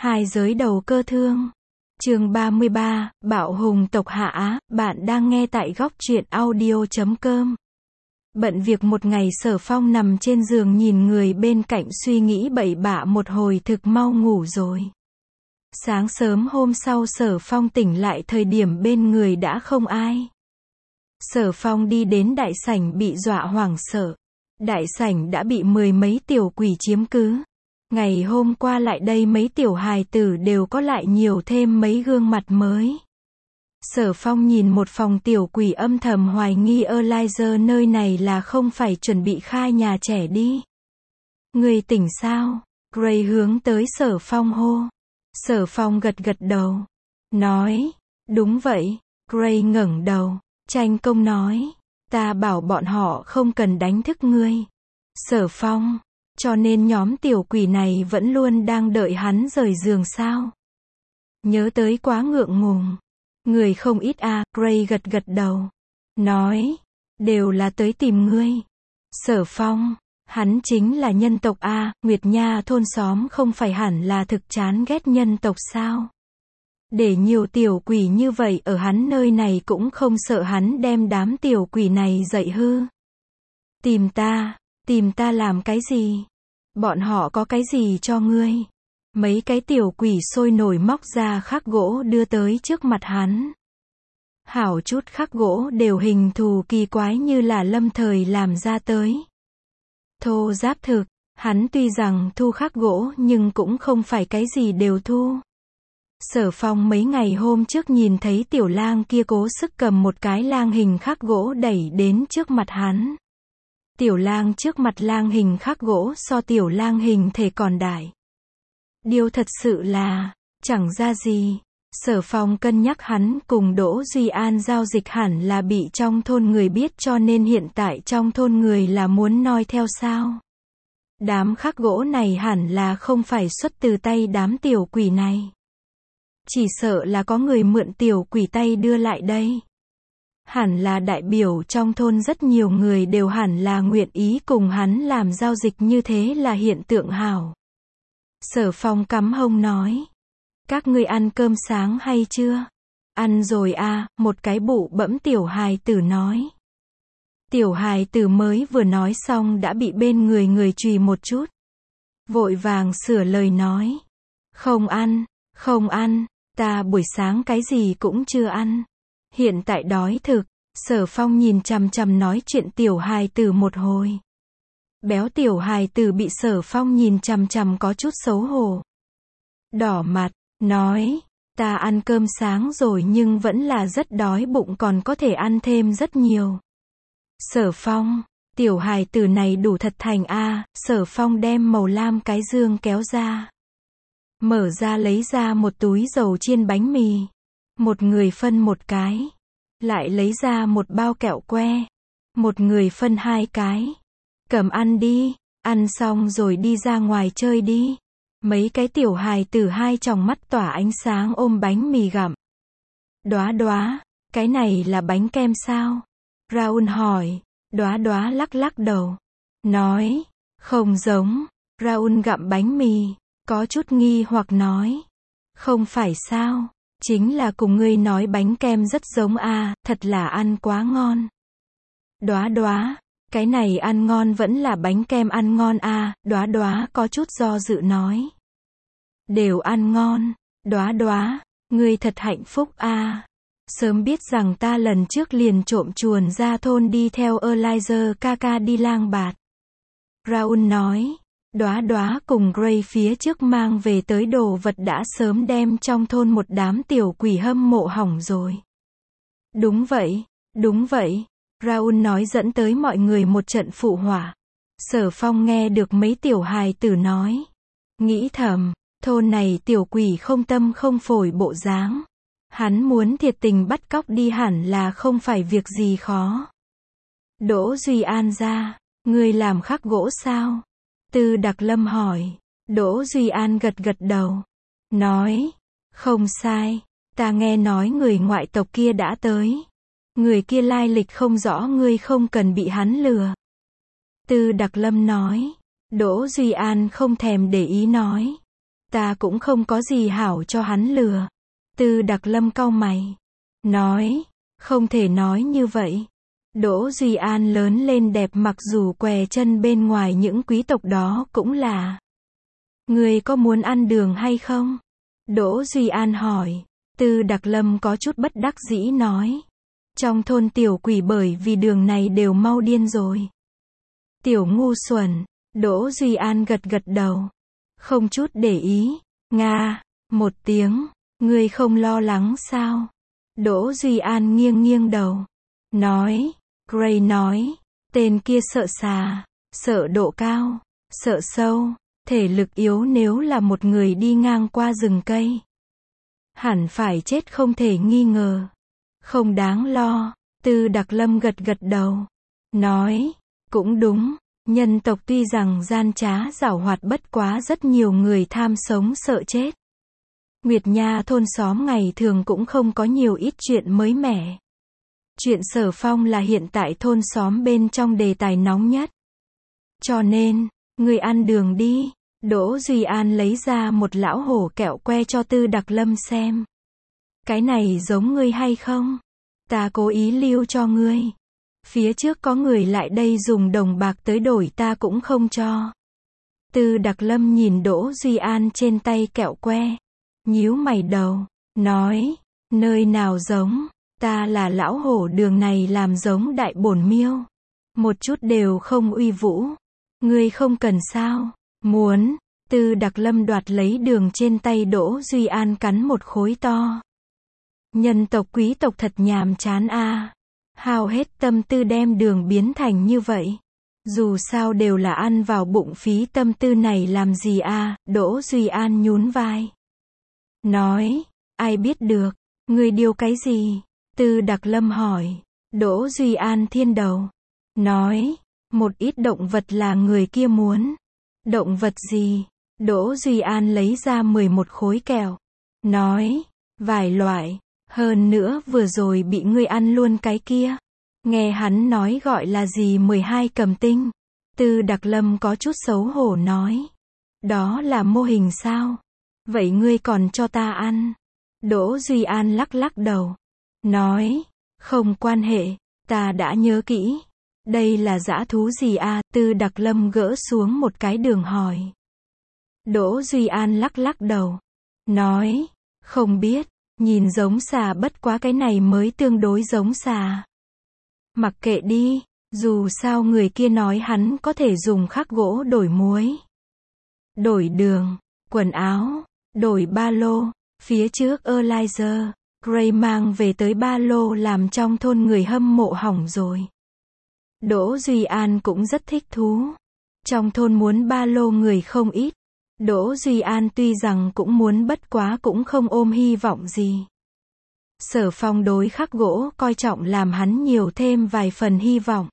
Hai giới đầu cơ thương. Chương 33, Bạo hùng tộc Hạ. Bạn đang nghe tại góc truyện audio.com. Bận việc một ngày, Sở Phong nằm trên giường nhìn người bên cạnh suy nghĩ bậy bạ một hồi, thực mau ngủ rồi. Sáng sớm hôm sau Sở Phong tỉnh lại, thời điểm bên người đã không ai. Sở Phong đi đến đại sảnh bị dọa hoảng sợ. Đại sảnh đã bị mười mấy tiểu quỷ chiếm cứ. Ngày hôm qua lại đây mấy tiểu hài tử đều có lại nhiều thêm mấy gương mặt mới. Sở Phong nhìn một phòng tiểu quỷ âm thầm hoài nghi Elijah nơi này là không phải chuẩn bị khai nhà trẻ đi. Người tỉnh sao? Gray hướng tới Sở Phong hô. Sở Phong gật gật đầu. Nói, đúng vậy. Gray ngẩng đầu. Tranh công nói, ta bảo bọn họ không cần đánh thức ngươi. Sở Phong, cho nên nhóm tiểu quỷ này vẫn luôn đang đợi hắn rời giường sao? Nhớ tới quá ngượng ngùng. Người không ít à, Gray gật gật đầu. Nói, đều là tới tìm ngươi. Sở Phong, hắn chính là nhân tộc a, Nguyệt Nha thôn xóm không phải hẳn là thực chán ghét nhân tộc sao? Để nhiều tiểu quỷ như vậy ở hắn nơi này cũng không sợ hắn đem đám tiểu quỷ này dạy hư. Tìm ta làm cái gì? Bọn họ có cái gì cho ngươi? Mấy cái tiểu quỷ sôi nổi móc ra khắc gỗ đưa tới trước mặt hắn. Hảo chút khắc gỗ đều hình thù kỳ quái như là lâm thời làm ra tới. Thô giáp thực, hắn tuy rằng thu khắc gỗ nhưng cũng không phải cái gì đều thu. Sở Phong mấy ngày hôm trước nhìn thấy tiểu lang kia cố sức cầm một cái lang hình khắc gỗ đẩy đến trước mặt hắn. Tiểu lang trước mặt lang hình khắc gỗ so tiểu lang hình thể còn đại. Điều thật sự là, chẳng ra gì. Sở Phong cân nhắc hắn cùng Đỗ Duy An giao dịch hẳn là bị trong thôn người biết, cho nên hiện tại trong thôn người là muốn noi theo sao. Đám khắc gỗ này hẳn là không phải xuất từ tay đám tiểu quỷ này. Chỉ sợ là có người mượn tiểu quỷ tay đưa lại đây. Hẳn là đại biểu trong thôn rất nhiều người đều hẳn là nguyện ý cùng hắn làm giao dịch, như thế là hiện tượng hảo. Sở Phong cắm hông nói. Các ngươi ăn cơm sáng hay chưa? Ăn rồi à, một cái bụ bẫm tiểu hài tử nói. Tiểu hài tử mới vừa nói xong đã bị bên người chùy một chút. Vội vàng sửa lời nói. Không ăn, ta buổi sáng cái gì cũng chưa ăn. Hiện tại đói thực. Sở Phong nhìn chằm chằm nói chuyện tiểu hài tử một hồi. Béo tiểu hài tử bị Sở Phong nhìn chằm chằm có chút xấu hổ. Đỏ mặt, nói, ta ăn cơm sáng rồi nhưng vẫn là rất đói bụng, còn có thể ăn thêm rất nhiều. Sở Phong, tiểu hài tử này đủ thật thành a. Sở Phong đem màu lam cái dương kéo ra. Mở ra lấy ra một túi dầu chiên bánh mì. Một người phân một cái. Lại lấy ra một bao kẹo que. Một người phân hai cái. Cầm ăn đi, ăn xong rồi đi ra ngoài chơi đi. Mấy cái tiểu hài tử hai tròng mắt tỏa ánh sáng ôm bánh mì gặm. Đóa đóa, cái này là bánh kem sao? Raoul hỏi. Đóa đóa lắc lắc đầu. Nói, không giống. Raoul gặm bánh mì, có chút nghi hoặc nói. Không phải sao? Chính là cùng ngươi nói bánh kem rất giống a, thật là ăn quá ngon. Đóa đóa, cái này ăn ngon vẫn là bánh kem ăn ngon a. Đóa đóa có chút do dự nói. Đều ăn ngon. Đóa đóa, ngươi thật hạnh phúc a. Sớm biết rằng ta lần trước liền trộm chuồn ra thôn đi theo Elijah ca đi lang bạt. Raoul nói. Đóa đóa cùng Gray phía trước mang về tới đồ vật đã sớm đem trong thôn một đám tiểu quỷ hâm mộ hỏng rồi. Đúng vậy. Raoul nói dẫn tới mọi người một trận phụ họa. Sở Phong nghe được mấy tiểu hài tử nói. Nghĩ thầm, thôn này tiểu quỷ không tâm không phổi bộ dáng. Hắn muốn thiệt tình bắt cóc đi hẳn là không phải việc gì khó. Đỗ Duy An ra, ngươi làm khắc gỗ sao? Tư Đặc Lâm hỏi. Đỗ Duy An gật gật đầu. Nói, không sai, ta nghe nói người ngoại tộc kia đã tới. Người kia lai lịch không rõ, ngươi không cần bị hắn lừa. Tư Đặc Lâm nói. Đỗ Duy An không thèm để ý nói. Ta cũng không có gì hảo cho hắn lừa. Tư Đặc Lâm cau mày. Nói, không thể nói như vậy. Đỗ Duy An lớn lên đẹp mặc dù què chân bên ngoài những quý tộc đó cũng là. Ngươi có muốn ăn đường hay không? Đỗ Duy An hỏi. Tư Đặc Lâm có chút bất đắc dĩ nói. Trong thôn tiểu quỷ bởi vì đường này đều mau điên rồi. Tiểu ngu xuẩn. Đỗ Duy An gật gật đầu. Không chút để ý. Nga. Một tiếng. Ngươi không lo lắng sao? Đỗ Duy An nghiêng nghiêng đầu. Nói. Gray nói. Tên kia sợ xà. Sợ độ cao. Sợ sâu. Thể lực yếu nếu là một người đi ngang qua rừng cây. Hẳn phải chết không thể nghi ngờ. Không đáng lo. Tư Đặc Lâm gật gật đầu. Nói. Cũng đúng. Nhân tộc tuy rằng gian trá giảo hoạt bất quá rất nhiều người tham sống sợ chết. Nguyệt Nha thôn xóm ngày thường cũng không có nhiều ít chuyện mới mẻ. Chuyện Sở Phong là hiện tại thôn xóm bên trong đề tài nóng nhất. Cho nên, ngươi ăn đường đi. Đỗ Duy An lấy ra một lão hổ kẹo que cho Tư Đặc Lâm xem. Cái này giống ngươi hay không? Ta cố ý lưu cho ngươi. Phía trước có người lại đây dùng đồng bạc tới đổi ta cũng không cho. Tư Đặc Lâm nhìn Đỗ Duy An trên tay kẹo que. Nhíu mày đầu. Nói. Nơi nào giống. Ta là lão hổ đường này làm giống đại bổn miêu. Một chút đều không uy vũ. Ngươi không cần sao. Muốn. Tư Đặc Lâm đoạt lấy đường trên tay Đỗ Duy An cắn một khối to. Nhân tộc quý tộc thật nhàm chán a. Hao hết tâm tư đem đường biến thành như vậy. Dù sao đều là ăn vào bụng phí tâm tư này làm gì a? Đỗ Duy An nhún vai. Nói, ai biết được, ngươi điêu cái gì? Tư Đặc Lâm hỏi. Đỗ Duy An thiên đầu. Nói, một ít động vật là người kia muốn. Động vật gì? Đỗ Duy An lấy ra 11 khối kẹo. Nói, vài loại. Hơn nữa vừa rồi bị ngươi ăn luôn cái kia. Nghe hắn nói gọi là gì 12 cầm tinh. Tư Đặc Lâm có chút xấu hổ nói. Đó là mô hình sao? Vậy ngươi còn cho ta ăn? Đỗ Duy An lắc lắc đầu. Nói, không quan hệ, ta đã nhớ kỹ. Đây là dã thú gì a? Tư Đặc Lâm gỡ xuống một cái đường hỏi. Đỗ Duy An lắc lắc đầu. Nói, không biết, nhìn giống xà bất quá cái này mới tương đối giống xà. Mặc kệ đi, dù sao người kia nói hắn có thể dùng khắc gỗ đổi muối. Đổi đường, quần áo, đổi ba lô, phía trước Elijah, Gray mang về tới ba lô làm trong thôn người hâm mộ hỏng rồi. Đỗ Duy An cũng rất thích thú. Trong thôn muốn ba lô người không ít. Đỗ Duy An tuy rằng cũng muốn bất quá cũng không ôm hy vọng gì. Sở Phong đối khắc gỗ coi trọng làm hắn nhiều thêm vài phần hy vọng.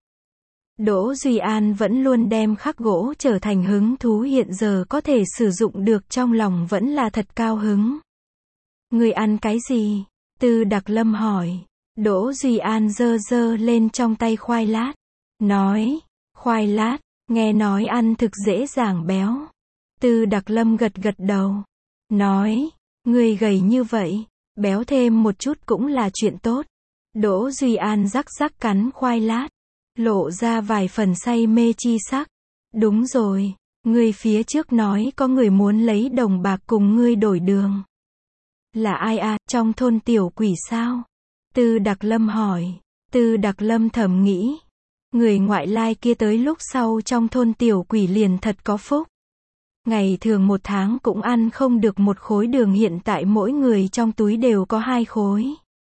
Đỗ Duy An vẫn luôn đem khắc gỗ trở thành hứng thú hiện giờ có thể sử dụng được trong lòng vẫn là thật cao hứng. Ngươi ăn cái gì? Tư Đặc Lâm hỏi. Đỗ Duy An giơ giơ lên trong tay khoai lát. Nói, khoai lát, nghe nói ăn thực dễ dàng béo. Tư Đặc Lâm gật gật đầu. Nói, ngươi gầy như vậy, béo thêm một chút cũng là chuyện tốt. Đỗ Duy An rắc rắc cắn khoai lát. Lộ ra vài phần say mê chi sắc. Đúng rồi, ngươi phía trước nói có người muốn lấy đồng bạc cùng ngươi đổi đường. Là ai à, trong thôn tiểu quỷ sao? Tư Đặc Lâm hỏi. Tư Đặc Lâm thầm nghĩ. Người ngoại lai kia tới lúc sau trong thôn tiểu quỷ liền thật có phúc. Ngày thường một tháng cũng ăn không được một khối đường hiện tại mỗi người trong túi đều có 2 khối.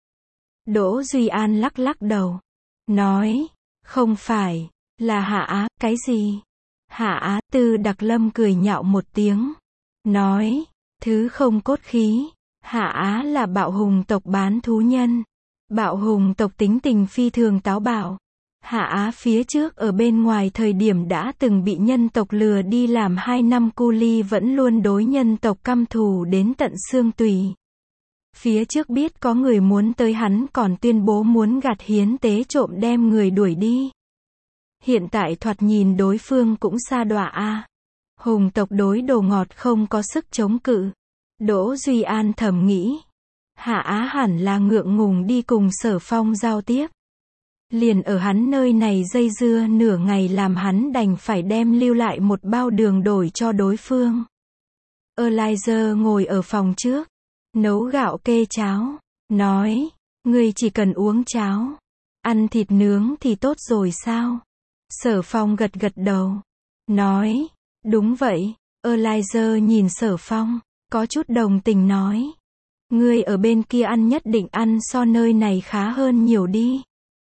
Đỗ Duy An lắc lắc đầu. Nói. Không phải. Là Hạ Á, cái gì? Hạ Á, Tư Đặc Lâm cười nhạo một tiếng. Nói. Thứ không cốt khí. Hạ Á là bạo hùng tộc bán thú nhân. Bạo hùng tộc tính tình phi thường táo bạo. Hạ Á phía trước ở bên ngoài thời điểm đã từng bị nhân tộc lừa đi làm 2 năm cu ly vẫn luôn đối nhân tộc căm thù đến tận xương tủy. Phía trước biết có người muốn tới hắn còn tuyên bố muốn gặt hiến tế trộm đem người đuổi đi. Hiện tại thoạt nhìn đối phương cũng sa đọa a. Hùng tộc đối đồ ngọt không có sức chống cự. Đỗ Duy An thầm nghĩ. Hạ Á hẳn là ngượng ngùng đi cùng Sở Phong giao tiếp. Liền ở hắn nơi này dây dưa nửa ngày làm hắn đành phải đem lưu lại một bao đường đổi cho đối phương. Elijah ngồi ở phòng trước, nấu gạo kê cháo, nói, ngươi chỉ cần uống cháo, ăn thịt nướng thì tốt rồi sao? Sở Phong gật gật đầu, nói, đúng vậy. Elijah nhìn Sở Phong, có chút đồng tình nói, ngươi ở bên kia ăn nhất định ăn so nơi này khá hơn nhiều đi.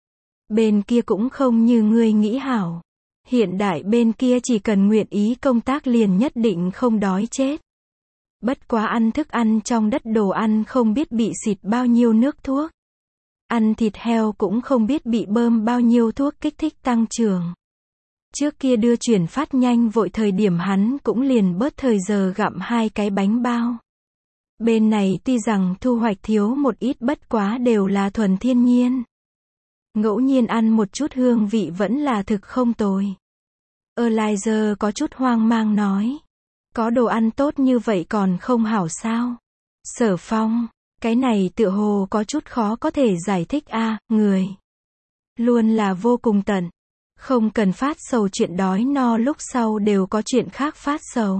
Bên kia cũng không như ngươi nghĩ hảo. Hiện đại bên kia chỉ cần nguyện ý công tác liền nhất định không đói chết. Bất quá ăn thức ăn trong đất đồ ăn không biết bị xịt bao nhiêu nước thuốc. Ăn thịt heo cũng không biết bị bơm bao nhiêu thuốc kích thích tăng trưởng. Trước kia đưa chuyển phát nhanh vội thời điểm hắn cũng liền bớt thời giờ gặm 2 cái bánh bao. Bên này tuy rằng thu hoạch thiếu một ít bất quá đều là thuần thiên nhiên. Ngẫu nhiên ăn một chút hương vị vẫn là thực không tồi. Elijah có chút hoang mang nói. Có đồ ăn tốt như vậy còn không hảo sao? Sở Phong, cái này tựa hồ có chút khó có thể giải thích a, người luôn là vô cùng tận. Không cần phát sầu chuyện đói no lúc sau đều có chuyện khác phát sầu.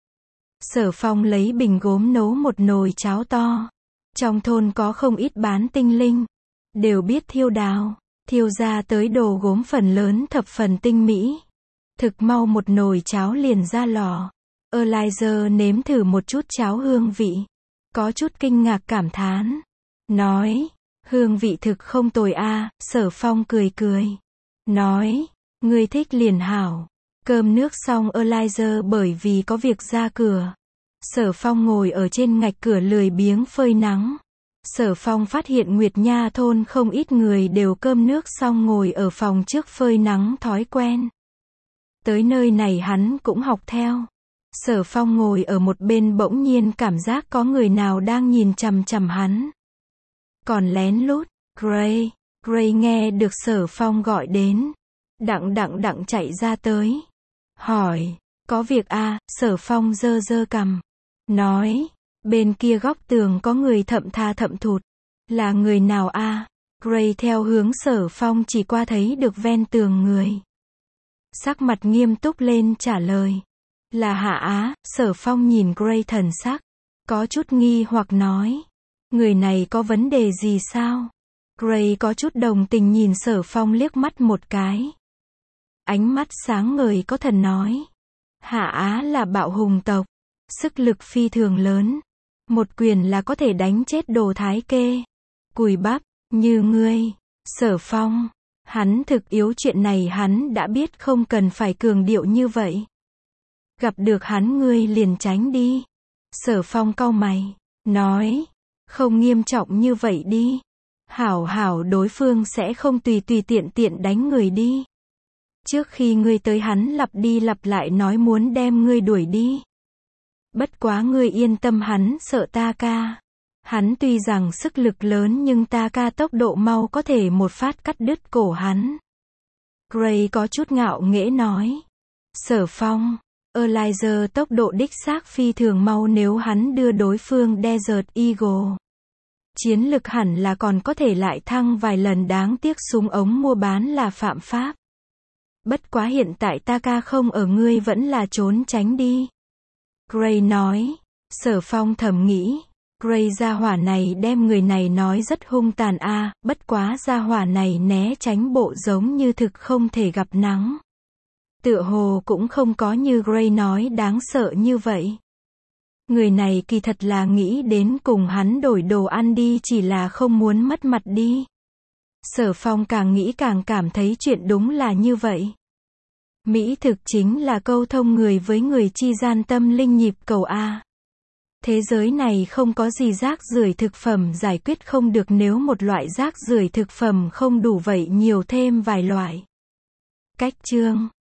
Sở Phong lấy bình gốm nấu một nồi cháo to. Trong thôn có không ít bán tinh linh. Đều biết thiêu đào. Thiêu ra tới đồ gốm phần lớn thập phần tinh mỹ. Thực mau một nồi cháo liền ra lò. Elijah nếm thử một chút cháo hương vị. Có chút kinh ngạc cảm thán. Nói, hương vị thực không tồi a. Sở Phong cười cười. Nói, ngươi thích liền hảo. Cơm nước xong Elijah bởi vì có việc ra cửa. Sở Phong ngồi ở trên ngạch cửa lười biếng phơi nắng. Sở Phong phát hiện Nguyệt Nha thôn không ít người đều cơm nước xong ngồi ở phòng trước phơi nắng thói quen. Tới nơi này hắn cũng học theo. Sở Phong ngồi ở một bên bỗng nhiên cảm giác có người nào đang nhìn chằm chằm hắn. Còn lén lút, Gray. Gray nghe được Sở Phong gọi đến. Đặng chạy ra tới. Hỏi, có việc a? Sở Phong giơ giơ cằm. Nói, bên kia góc tường có người thậm tha thậm thụt. Là người nào a? Gray theo hướng Sở Phong chỉ qua thấy được ven tường người. Sắc mặt nghiêm túc lên trả lời. Là Hạ Á. Sở Phong nhìn Gray thần sắc. Có chút nghi hoặc nói. Người này có vấn đề gì sao? Gray có chút đồng tình nhìn Sở Phong liếc mắt một cái. Ánh mắt sáng ngời có thần nói. Hạ Á là bạo hùng tộc. Sức lực phi thường lớn. Một quyền là có thể đánh chết đồ thái kê. Cùi bắp, như ngươi. Sở Phong. Hắn thực yếu chuyện này hắn đã biết không cần phải cường điệu như vậy. Gặp được hắn ngươi liền tránh đi. Sở Phong cau mày. Nói. Không nghiêm trọng như vậy đi. Hảo đối phương sẽ không tùy tiện đánh người đi. Trước khi ngươi tới hắn lặp đi lặp lại nói muốn đem ngươi đuổi đi. Bất quá ngươi yên tâm hắn sợ ta ca. Hắn tuy rằng sức lực lớn nhưng ta ca tốc độ mau có thể một phát cắt đứt cổ hắn. Gray có chút ngạo nghễ nói. Sở Phong. Elijah tốc độ đích xác phi thường mau nếu hắn đưa đối phương Desert Eagle. Chiến lực hẳn là còn có thể lại thăng vài lần đáng tiếc súng ống mua bán là phạm pháp. Bất quá hiện tại ta ca không ở ngươi vẫn là trốn tránh đi. Gray nói. Sở Phong thầm nghĩ. Gray gia hỏa này đem người này nói rất hung tàn a, bất quá gia hỏa này né tránh bộ giống như thực không thể gặp nắng. Tựa hồ cũng không có như Gray nói đáng sợ như vậy. Người này kỳ thật là nghĩ đến cùng hắn đổi đồ ăn đi chỉ là không muốn mất mặt đi. Sở Phong càng nghĩ càng cảm thấy chuyện đúng là như vậy. Mỹ thực chính là câu thông người với người chi gian tâm linh nhịp cầu A. Thế giới này không có gì rác rưởi thực phẩm giải quyết không được nếu một loại rác rưởi thực phẩm không đủ vậy nhiều thêm vài loại. Cách chương